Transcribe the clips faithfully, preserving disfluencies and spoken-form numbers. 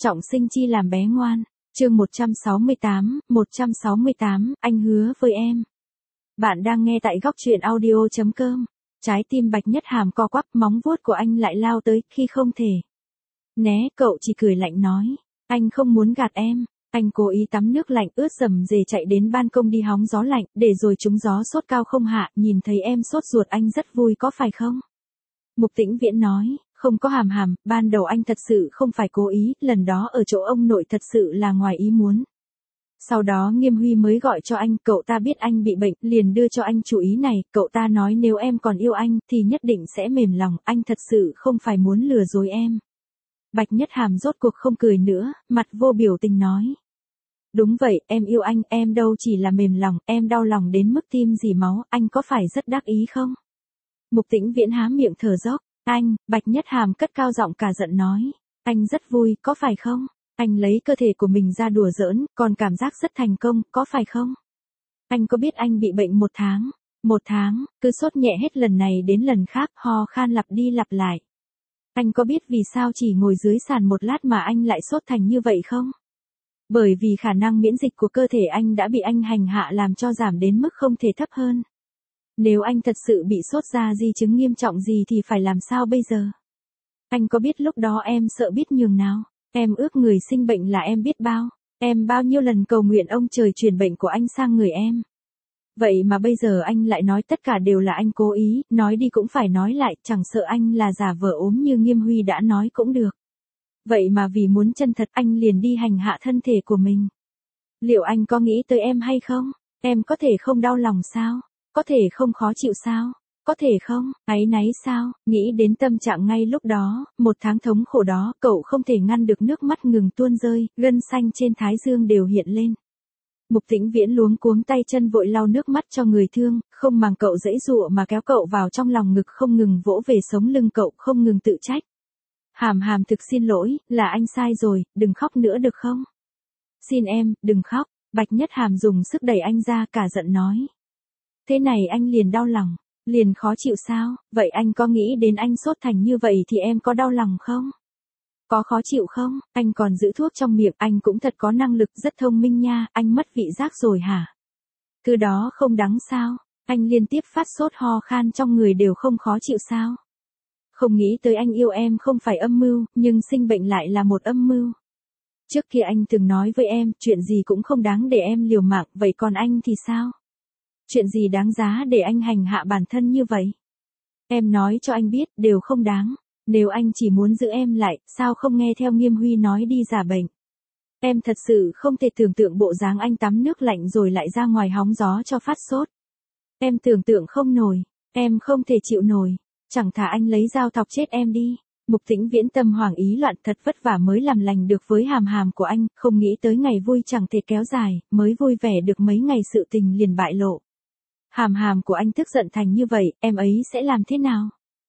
trọng sinh chi làm bé ngoan. Chương một trăm sáu mươi tám, một trăm sáu mươi tám, anh hứa với em. Bạn đang nghe tại góc truyện audio chấm com. Trái tim Bạch Nhất Hàm co quắp, móng vuốt của anh lại lao tới, khi không thể né, cậu chỉ cười lạnh nói, anh không muốn gạt em. Anh cố ý tắm nước lạnh ướt rầm rề chạy đến ban công đi hóng gió lạnh, để rồi trúng gió sốt cao không hạ, nhìn thấy em sốt ruột anh rất vui có phải không? Mục Tĩnh Viễn nói, không có Hàm Hàm, ban đầu anh thật sự không phải cố ý, lần đó ở chỗ ông nội thật sự là ngoài ý muốn. Sau đó Nghiêm Huy mới gọi cho anh, cậu ta biết anh bị bệnh, liền đưa cho anh chủ ý này, cậu ta nói nếu em còn yêu anh, thì nhất định sẽ mềm lòng, anh thật sự không phải muốn lừa dối em. Bạch Nhất Hàm rốt cuộc không cười nữa, mặt vô biểu tình nói. Đúng vậy, em yêu anh, em đâu chỉ là mềm lòng, em đau lòng đến mức tim dì máu, anh có phải rất đắc ý không? Mục Tĩnh Viễn há miệng thở dốc, anh, Bạch Nhất Hàm cất cao giọng cả giận nói, anh rất vui, có phải không? Anh lấy cơ thể của mình ra đùa giỡn, còn cảm giác rất thành công, có phải không? Anh có biết anh bị bệnh một tháng, một tháng, cứ sốt nhẹ hết lần này đến lần khác, ho khan lặp đi lặp lại. Anh có biết vì sao chỉ ngồi dưới sàn một lát mà anh lại sốt thành như vậy không? Bởi vì khả năng miễn dịch của cơ thể anh đã bị anh hành hạ làm cho giảm đến mức không thể thấp hơn. Nếu anh thật sự bị sốt ra di chứng nghiêm trọng gì thì phải làm sao bây giờ? Anh có biết lúc đó em sợ biết nhường nào? Em ước người sinh bệnh là em biết bao. Em bao nhiêu lần cầu nguyện ông trời truyền bệnh của anh sang người em. Vậy mà bây giờ anh lại nói tất cả đều là anh cố ý, nói đi cũng phải nói lại, chẳng sợ anh là giả vờ ốm như Nghiêm Huy đã nói cũng được. Vậy mà vì muốn chân thật anh liền đi hành hạ thân thể của mình. Liệu anh có nghĩ tới em hay không? Em có thể không đau lòng sao? Có thể không khó chịu sao? Có thể không, áy náy sao? Nghĩ đến tâm trạng ngay lúc đó, một tháng thống khổ đó, cậu không thể ngăn được nước mắt ngừng tuôn rơi, gân xanh trên thái dương đều hiện lên. Mục Tĩnh Viễn luống cuống tay chân vội lau nước mắt cho người thương, không màng cậu giãy giụa mà kéo cậu vào trong lòng ngực không ngừng vỗ về sống lưng cậu, không ngừng tự trách. Hàm Hàm thực xin lỗi, là anh sai rồi, đừng khóc nữa được không? Xin em, đừng khóc. Bạch Nhất Hàm dùng sức đẩy anh ra, cả giận nói. Thế này anh liền đau lòng, liền khó chịu sao? Vậy anh có nghĩ đến anh sốt thành như vậy thì em có đau lòng không? Có khó chịu không? Anh còn giữ thuốc trong miệng, anh cũng thật có năng lực, rất thông minh nha, anh mất vị giác rồi hả? Thứ đó không đáng sao? Anh liên tiếp phát sốt ho khan trong người đều không khó chịu sao? Không nghĩ tới anh yêu em không phải âm mưu, nhưng sinh bệnh lại là một âm mưu. Trước kia anh từng nói với em, chuyện gì cũng không đáng để em liều mạng, vậy còn anh thì sao? Chuyện gì đáng giá để anh hành hạ bản thân như vậy? Em nói cho anh biết, đều không đáng. Nếu anh chỉ muốn giữ em lại, sao không nghe theo Nghiêm Huy nói đi giả bệnh? Em thật sự không thể tưởng tượng bộ dáng anh tắm nước lạnh rồi lại ra ngoài hóng gió cho phát sốt. Em tưởng tượng không nổi, em không thể chịu nổi. Chẳng thà anh lấy dao thọc chết em đi. Mục Tĩnh Viễn tâm hoảng ý loạn, thật vất vả mới làm lành được với Hàm Hàm của anh, không nghĩ tới ngày vui chẳng thể kéo dài, mới vui vẻ được mấy ngày sự tình liền bại lộ. Hàm Hàm của anh tức giận thành như vậy, em ấy sẽ làm thế nào?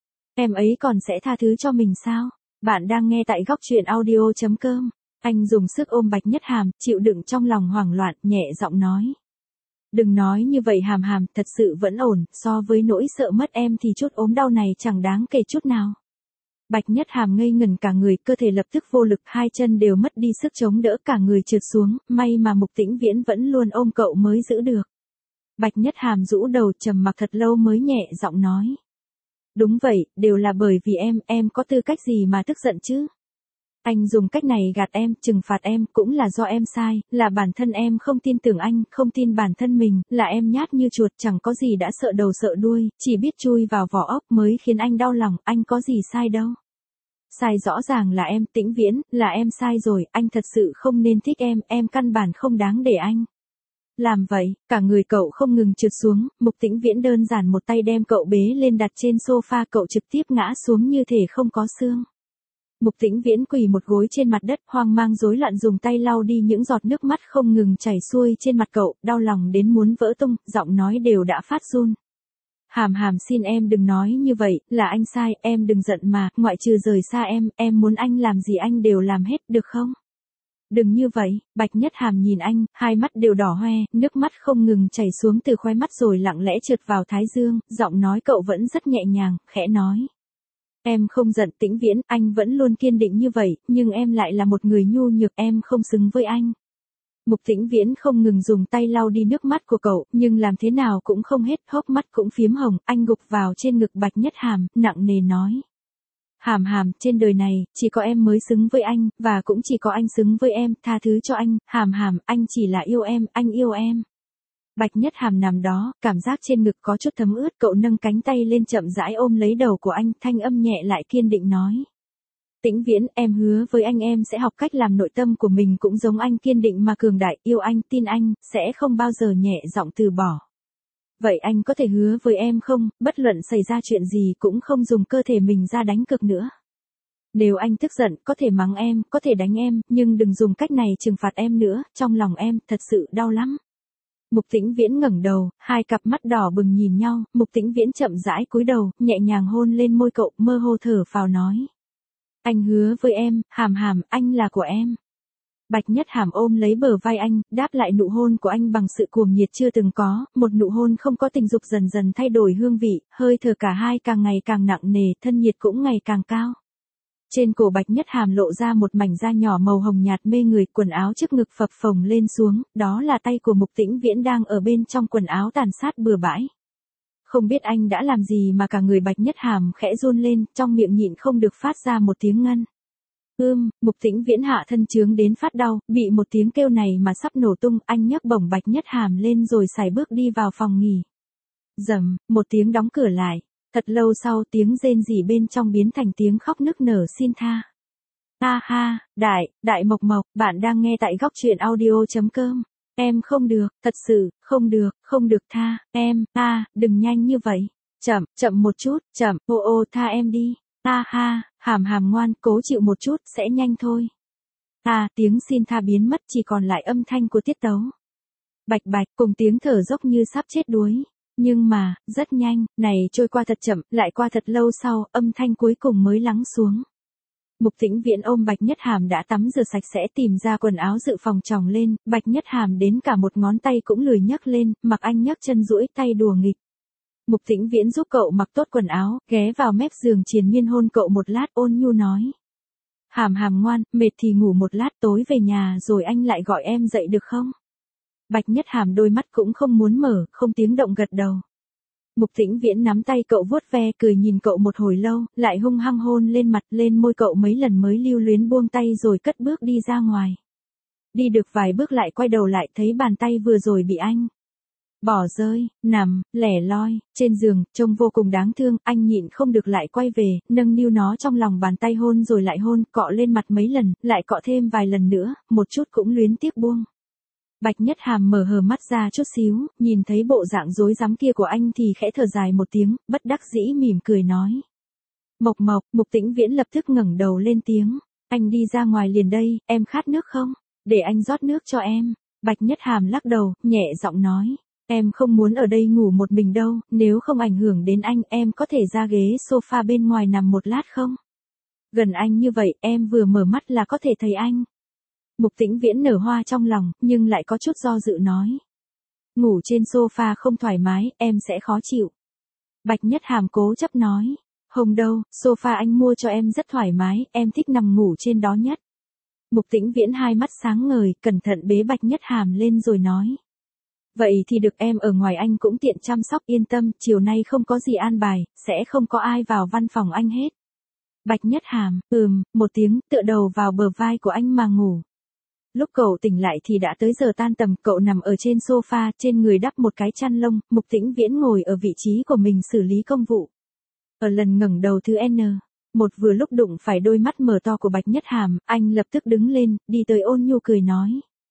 Em ấy còn sẽ tha thứ cho mình sao? Bạn đang nghe tại góc truyện audio chấm com. Anh dùng sức ôm Bạch Nhất Hàm, chịu đựng trong lòng hoảng loạn, nhẹ giọng nói. Đừng nói như vậy Hàm Hàm, thật sự vẫn ổn, so với nỗi sợ mất em thì chút ốm đau này chẳng đáng kể chút nào. Bạch Nhất Hàm ngây ngẩn cả người, cơ thể lập tức vô lực, hai chân đều mất đi sức chống đỡ, cả người trượt xuống, may mà Mục Tĩnh Viễn vẫn luôn ôm cậu mới giữ được. Bạch Nhất Hàm rũ đầu trầm mặc thật lâu mới nhẹ giọng nói. Đúng vậy, đều là bởi vì em, em có tư cách gì mà tức giận chứ? Anh dùng cách này gạt em, trừng phạt em, cũng là do em sai, là bản thân em không tin tưởng anh, không tin bản thân mình, là em nhát như chuột, chẳng có gì đã sợ đầu sợ đuôi, chỉ biết chui vào vỏ ốc mới khiến anh đau lòng, anh có gì sai đâu. Sai rõ ràng là em, Tĩnh Viễn, là em sai rồi, anh thật sự không nên thích em, em căn bản không đáng để anh làm vậy. Cả người cậu không ngừng trượt xuống, Mục Tĩnh Viễn đơn giản một tay đem cậu bế lên đặt trên sofa, cậu trực tiếp ngã xuống như thể không có xương. Mục Tĩnh Viễn quỳ một gối trên mặt đất, hoang mang rối loạn dùng tay lau đi những giọt nước mắt không ngừng chảy xuôi trên mặt cậu, đau lòng đến muốn vỡ tung, giọng nói đều đã phát run. Hàm Hàm xin em đừng nói như vậy, là anh sai, em đừng giận mà, ngoại trừ rời xa em, em muốn anh làm gì anh đều làm hết, được không? Đừng như vậy. Bạch Nhất Hàm nhìn anh, hai mắt đều đỏ hoe, nước mắt không ngừng chảy xuống từ khóe mắt rồi lặng lẽ trượt vào thái dương, giọng nói cậu vẫn rất nhẹ nhàng, khẽ nói. Em không giận Tĩnh Viễn, anh vẫn luôn kiên định như vậy, nhưng em lại là một người nhu nhược, em không xứng với anh. Mục Tĩnh Viễn không ngừng dùng tay lau đi nước mắt của cậu, nhưng làm thế nào cũng không hết, hốc mắt cũng phiếm hồng, anh gục vào trên ngực Bạch Nhất Hàm, nặng nề nói. Hàm Hàm, trên đời này, chỉ có em mới xứng với anh, và cũng chỉ có anh xứng với em, tha thứ cho anh, Hàm Hàm, anh chỉ là yêu em, anh yêu em. Bạch Nhất Hàm nằm đó, cảm giác trên ngực có chút thấm ướt, cậu nâng cánh tay lên chậm rãi ôm lấy đầu của anh, thanh âm nhẹ lại kiên định nói. Tĩnh Viễn, em hứa với anh em sẽ học cách làm nội tâm của mình cũng giống anh, kiên định mà cường đại, yêu anh, tin anh, sẽ không bao giờ nhẹ giọng từ bỏ. Vậy anh có thể hứa với em không, bất luận xảy ra chuyện gì cũng không dùng cơ thể mình ra đánh cược nữa. Nếu anh tức giận, có thể mắng em, có thể đánh em, nhưng đừng dùng cách này trừng phạt em nữa, trong lòng em, thật sự đau lắm. Mục Tĩnh Viễn ngẩng đầu, hai cặp mắt đỏ bừng nhìn nhau, Mục Tĩnh Viễn chậm rãi cúi đầu, nhẹ nhàng hôn lên môi cậu, mơ hồ thở phào nói. Anh hứa với em, Hàm Hàm, anh là của em. Bạch Nhất Hàm ôm lấy bờ vai anh, đáp lại nụ hôn của anh bằng sự cuồng nhiệt chưa từng có, một nụ hôn không có tình dục dần dần thay đổi hương vị, hơi thở cả hai càng ngày càng nặng nề, thân nhiệt cũng ngày càng cao. Trên cổ Bạch Nhất Hàm lộ ra một mảnh da nhỏ màu hồng nhạt mê người, quần áo trước ngực phập phồng lên xuống, đó là tay của Mục Tĩnh Viễn đang ở bên trong quần áo tàn sát bừa bãi. Không biết anh đã làm gì mà cả người Bạch Nhất Hàm khẽ run lên, trong miệng nhịn không được phát ra một tiếng ngân. Ưm, Mục Tĩnh Viễn hạ thân chướng đến phát đau, bị một tiếng kêu này mà sắp nổ tung, anh nhấc bổng Bạch Nhất Hàm lên rồi sải bước đi vào phòng nghỉ. Rầm, một tiếng đóng cửa lại. Thật lâu sau tiếng rên rỉ bên trong biến thành tiếng khóc nức nở xin tha. Ha ha, Đại, Đại Mộc Mộc, bạn đang nghe tại góc truyện audio.com. Em không được, thật sự, không được, không được tha, em, a, đừng nhanh như vậy. Chậm, chậm một chút, chậm, ô ô tha em đi. Ha ha, Hàm Hàm ngoan, cố chịu một chút, sẽ nhanh thôi. À, tiếng xin tha biến mất chỉ còn lại âm thanh của tiết tấu. Bạch bạch, cùng tiếng thở dốc như sắp chết đuối. Nhưng mà, rất nhanh, này trôi qua thật chậm, lại qua thật lâu sau, âm thanh cuối cùng mới lắng xuống. Mục Tĩnh Viễn ôm Bạch Nhất Hàm đã tắm rửa sạch sẽ tìm ra quần áo dự phòng tròng lên, Bạch Nhất Hàm đến cả một ngón tay cũng lười nhấc lên, mặc anh nhấc chân duỗi tay đùa nghịch. Mục Tĩnh Viễn giúp cậu mặc tốt quần áo, ghé vào mép giường triền miên hôn cậu một lát, ôn nhu nói. Hàm Hàm ngoan, mệt thì ngủ một lát, tối về nhà rồi anh lại gọi em dậy được không? Bạch Nhất Hàm đôi mắt cũng không muốn mở, không tiếng động gật đầu. Mục Tĩnh Viễn nắm tay cậu vuốt ve, cười nhìn cậu một hồi lâu, lại hung hăng hôn lên mặt, lên môi cậu mấy lần mới lưu luyến buông tay rồi cất bước đi ra ngoài. Đi được vài bước lại quay đầu lại thấy bàn tay vừa rồi bị anh bỏ rơi, nằm, lẻ loi, trên giường, trông vô cùng đáng thương, anh nhịn không được lại quay về, nâng niu nó trong lòng bàn tay hôn rồi lại hôn, cọ lên mặt mấy lần, lại cọ thêm vài lần nữa, một chút cũng luyến tiếc buông. Bạch Nhất Hàm mở hờ mắt ra chút xíu, nhìn thấy bộ dạng rối rắm kia của anh thì khẽ thở dài một tiếng, bất đắc dĩ mỉm cười nói. Mộc Mộc, Mục Tĩnh Viễn lập tức ngẩng đầu lên tiếng, anh đi ra ngoài liền đây, em khát nước không? Để anh rót nước cho em. Bạch Nhất Hàm lắc đầu, nhẹ giọng nói, em không muốn ở đây ngủ một mình đâu, nếu không ảnh hưởng đến anh, em có thể ra ghế sofa bên ngoài nằm một lát không? Gần anh như vậy, em vừa mở mắt là có thể thấy anh. Mục Tĩnh Viễn nở hoa trong lòng, nhưng lại có chút do dự nói. Ngủ trên sofa không thoải mái, em sẽ khó chịu. Bạch Nhất Hàm cố chấp nói. Không đâu, sofa anh mua cho em rất thoải mái, em thích nằm ngủ trên đó nhất. Mục Tĩnh Viễn hai mắt sáng ngời, cẩn thận bế Bạch Nhất Hàm lên rồi nói. Vậy thì được, em ở ngoài anh cũng tiện chăm sóc, yên tâm, chiều nay không có gì an bài, sẽ không có ai vào văn phòng anh hết. Bạch Nhất Hàm, ừm, một tiếng, tựa đầu vào bờ vai của anh mà ngủ. Lúc cậu tỉnh lại thì đã tới giờ tan tầm, cậu nằm ở trên sofa, trên người đắp một cái chăn lông, Mục Tĩnh Viễn ngồi ở vị trí của mình xử lý công vụ. Ở lần ngẩng đầu thứ N, một vừa lúc đụng phải đôi mắt mở to của Bạch Nhất Hàm, anh lập tức đứng lên, đi tới ôn nhu cười nói.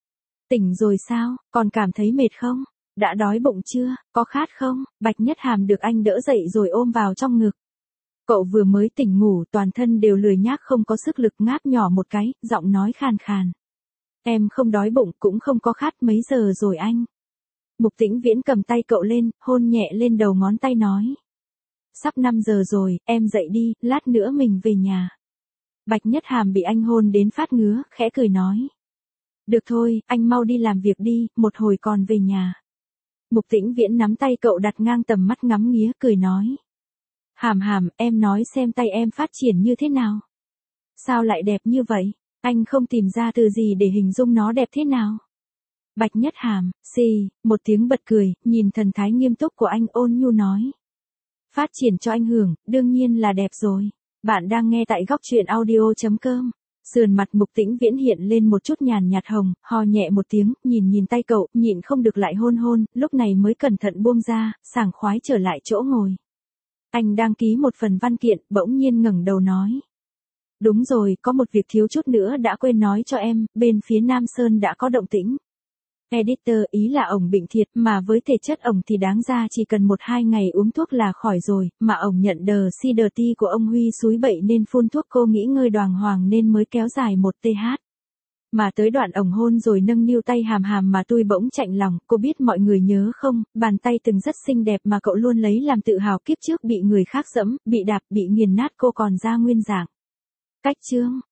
Tỉnh rồi sao, còn cảm thấy mệt không? Đã đói bụng chưa, có khát không? Bạch Nhất Hàm được anh đỡ dậy rồi ôm vào trong ngực. Cậu vừa mới tỉnh ngủ, toàn thân đều lười nhác không có sức lực, ngáp nhỏ một cái, giọng nói khàn khàn. Em không đói bụng, cũng không có khát, mấy giờ rồi anh? Mục Tĩnh Viễn cầm tay cậu lên, hôn nhẹ lên đầu ngón tay nói. Sắp năm giờ rồi, em dậy đi, lát nữa mình về nhà. Bạch Nhất Hàm bị anh hôn đến phát ngứa, khẽ cười nói. Được thôi, anh mau đi làm việc đi, một hồi còn về nhà. Mục Tĩnh Viễn nắm tay cậu đặt ngang tầm mắt ngắm nghía, cười nói. Hàm Hàm, em nói xem tay em phát triển như thế nào? Sao lại đẹp như vậy? Anh không tìm ra từ gì để hình dung nó đẹp thế nào? Bạch Nhất Hàm, xì, một tiếng bật cười, nhìn thần thái nghiêm túc của anh ôn nhu nói. Phát triển cho anh hưởng, đương nhiên là đẹp rồi. Bạn đang nghe tại góc truyện audio.com. Sườn mặt Mục Tĩnh Viễn hiện lên một chút nhàn nhạt hồng, ho nhẹ một tiếng, nhìn nhìn tay cậu, nhịn không được lại hôn hôn, lúc này mới cẩn thận buông ra, sảng khoái trở lại chỗ ngồi. Anh đang ký một phần văn kiện, bỗng nhiên ngẩng đầu nói. Đúng rồi, có một việc thiếu chút nữa đã quên nói cho em, bên phía Nam Sơn đã có động tĩnh. Editor, ý là ổng bệnh thiệt, mà với thể chất ổng thì đáng ra chỉ cần một hai ngày uống thuốc là khỏi rồi, mà ổng nhận đờ si đờ ti của ông Huy xúi bậy nên phun thuốc cô nghĩ ngơi đoàng hoàng nên mới kéo dài một th. Mà tới đoạn ổng hôn rồi nâng niu tay Hàm Hàm mà tôi bỗng chạnh lòng, cô biết mọi người nhớ không, bàn tay từng rất xinh đẹp mà cậu luôn lấy làm tự hào kiếp trước bị người khác dẫm, bị đạp, bị nghiền nát cô còn ra nguyên dạng. Cách chương.